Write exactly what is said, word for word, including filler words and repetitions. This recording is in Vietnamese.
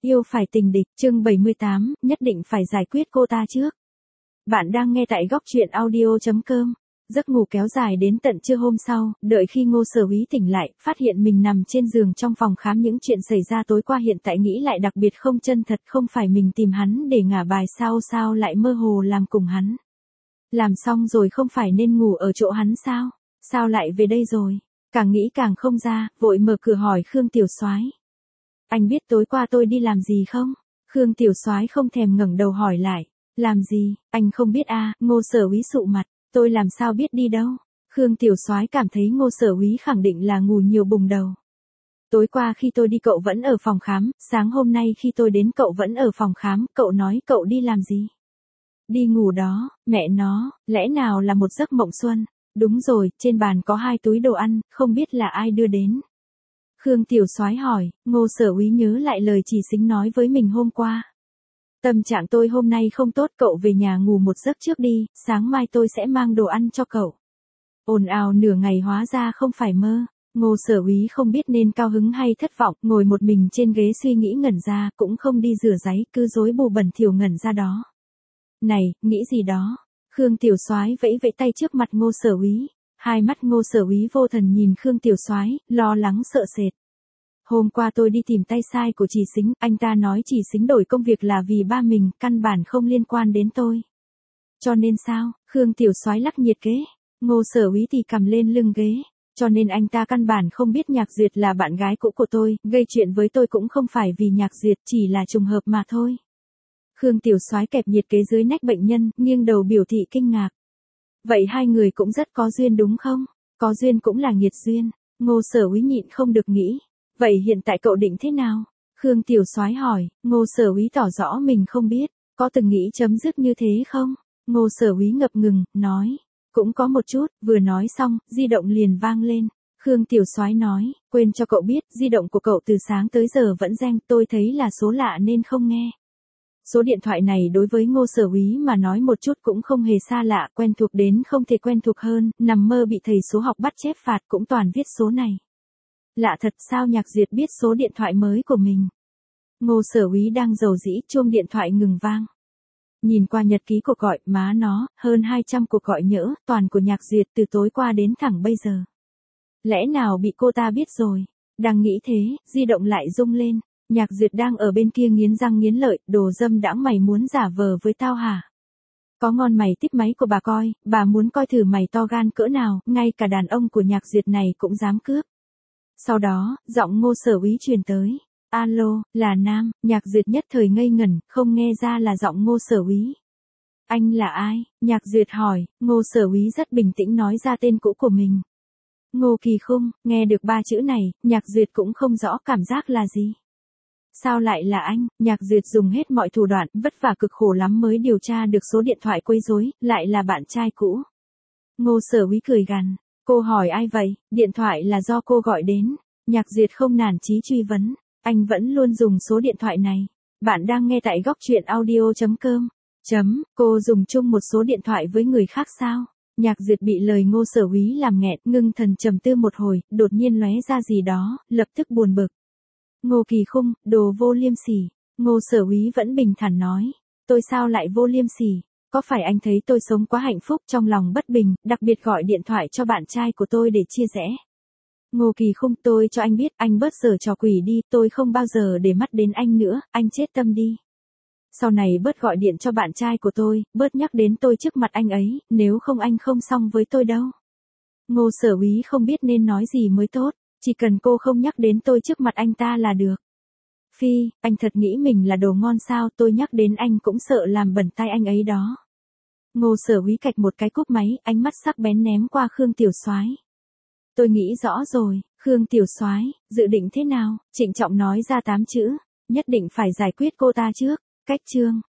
Yêu phải tình địch, chương bảy mươi tám, nhất định phải giải quyết cô ta trước. Bạn đang nghe tại góc truyện audio chấm com. Giấc ngủ kéo dài đến tận trưa hôm sau, đợi khi Ngô Sở Úy tỉnh lại, phát hiện mình nằm trên giường trong phòng khám, những chuyện xảy ra tối qua hiện tại nghĩ lại đặc biệt không chân thật, không phải mình tìm hắn để ngả bài sao sao lại mơ hồ làm cùng hắn. Làm xong rồi không phải nên ngủ ở chỗ hắn sao? Sao lại về đây rồi? Càng nghĩ càng không ra, vội mở cửa hỏi Khương Tiểu Soái. Anh biết tối qua tôi đi làm gì không? Khương Tiểu Soái không thèm ngẩng đầu hỏi lại. Làm gì? Anh không biết à? Ngô Sở Úy sụ mặt. Tôi làm sao biết đi đâu? Khương Tiểu Soái cảm thấy Ngô Sở Úy khẳng định là ngủ nhiều bùng đầu. Tối qua khi tôi đi cậu vẫn ở phòng khám, sáng hôm nay khi tôi đến cậu vẫn ở phòng khám, cậu nói cậu đi làm gì? Đi ngủ đó, mẹ nó, lẽ nào là một giấc mộng xuân? Đúng rồi, trên bàn có hai túi đồ ăn, không biết là ai đưa đến. Khương Tiểu Soái hỏi, Ngô Sở Úy nhớ lại lời Chỉ Sính nói với mình hôm qua. Tâm trạng tôi hôm nay không tốt, cậu về nhà ngủ một giấc trước đi, sáng mai tôi sẽ mang đồ ăn cho cậu. Ồn ào nửa ngày hóa ra không phải mơ. Ngô Sở Úy không biết nên cao hứng hay thất vọng, ngồi một mình trên ghế suy nghĩ ngẩn ra, cũng không đi rửa ráy, cứ rối bù bẩn thỉu ngẩn ra đó. Này, nghĩ gì đó? Khương Tiểu Soái vẫy vẫy tay trước mặt Ngô Sở Úy. Hai mắt Ngô Sở Úy vô thần nhìn Khương Tiểu Soái, lo lắng sợ sệt. Hôm qua tôi đi tìm tay sai của Chỉ Sính, anh ta nói Chỉ Sính đổi công việc là vì ba mình, căn bản không liên quan đến tôi. Cho nên sao? Khương Tiểu Soái lắc nhiệt ghế. Ngô Sở Úy thì cầm lên lưng ghế. Cho nên anh ta căn bản không biết Nhạc Duyệt là bạn gái cũ của tôi, gây chuyện với tôi cũng không phải vì Nhạc Duyệt, chỉ là trùng hợp mà thôi. Khương Tiểu Soái kẹp nhiệt kế dưới nách bệnh nhân, nghiêng đầu biểu thị kinh ngạc. Vậy hai người cũng rất có duyên đúng không? Có duyên cũng là nghiệt duyên. Ngô Sở Úy nhịn không được nghĩ. Vậy hiện tại cậu định thế nào? Khương Tiểu Soái hỏi. Ngô Sở Úy tỏ rõ mình không biết. Có từng nghĩ chấm dứt như thế không? Ngô Sở Úy ngập ngừng, nói. Cũng có một chút, vừa nói xong, di động liền vang lên. Khương Tiểu Soái nói, quên cho cậu biết, di động của cậu từ sáng tới giờ vẫn reng, tôi thấy là số lạ nên không nghe. Số điện thoại này đối với Ngô Sở Úy mà nói một chút cũng không hề xa lạ, quen thuộc đến không thể quen thuộc hơn, nằm mơ bị thầy số học bắt chép phạt cũng toàn viết số này. Lạ thật, sao Nhạc Duyệt biết số điện thoại mới của mình? Ngô Sở Úy đang rầu rĩ, chuông điện thoại ngừng vang. Nhìn qua nhật ký cuộc gọi, má nó, hơn hai trăm cuộc gọi nhỡ, toàn của Nhạc Duyệt từ tối qua đến thẳng bây giờ. Lẽ nào bị cô ta biết rồi? Đang nghĩ thế, di động lại rung lên. Nhạc Duyệt đang ở bên kia nghiến răng nghiến lợi, đồ dâm đãng, mày muốn giả vờ với tao hả? Có ngon mày tiếp máy của bà coi, bà muốn coi thử mày to gan cỡ nào, ngay cả đàn ông của Nhạc Duyệt này cũng dám cướp. Sau đó, giọng Ngô Sở Úy truyền tới. Alo, là Nam. Nhạc Duyệt nhất thời ngây ngẩn, không nghe ra là giọng Ngô Sở Úy. Anh là ai? Nhạc Duyệt hỏi. Ngô Sở Úy rất bình tĩnh nói ra tên cũ của mình. Ngô Kỳ Khung. Nghe được ba chữ này, Nhạc Duyệt cũng không rõ cảm giác là gì. Sao lại là anh? Nhạc Duyệt dùng hết mọi thủ đoạn, vất vả cực khổ lắm mới điều tra được số điện thoại quấy rối, lại là bạn trai cũ. Ngô Sở Úy cười gằn. Cô hỏi ai vậy? Điện thoại là do cô gọi đến. Nhạc Duyệt không nản chí truy vấn. Anh vẫn luôn dùng số điện thoại này. Bạn đang nghe tại góc truyện audio chấm com. Chấm, cô dùng chung một số điện thoại với người khác sao? Nhạc Duyệt bị lời Ngô Sở Úy làm nghẹn, ngưng thần trầm tư một hồi, đột nhiên lóe ra gì đó, lập tức buồn bực. Ngô Kỳ Khung, đồ vô liêm sỉ. Ngô Sở Úy vẫn bình thản nói. Tôi sao lại vô liêm sỉ? Có phải anh thấy tôi sống quá hạnh phúc, trong lòng bất bình, đặc biệt gọi điện thoại cho bạn trai của tôi để chia rẽ? Ngô Kỳ Khung, tôi cho anh biết, anh bớt giở trò quỷ đi, tôi không bao giờ để mắt đến anh nữa, anh chết tâm đi. Sau này bớt gọi điện cho bạn trai của tôi, bớt nhắc đến tôi trước mặt anh ấy, nếu không anh không xong với tôi đâu. Ngô Sở Úy không biết nên nói gì mới tốt, chỉ cần cô không nhắc đến tôi trước mặt anh ta là được. Phi, anh thật nghĩ mình là đồ ngon sao, tôi nhắc đến anh cũng sợ làm bẩn tay anh ấy đó. Ngô Sở Úy cạch một cái cúp máy, ánh mắt sắc bén ném qua Khương Tiểu Soái. Tôi nghĩ rõ rồi, Khương Tiểu Soái, dự định thế nào? Trịnh trọng nói ra tám chữ, nhất định phải giải quyết cô ta trước. Cách chương.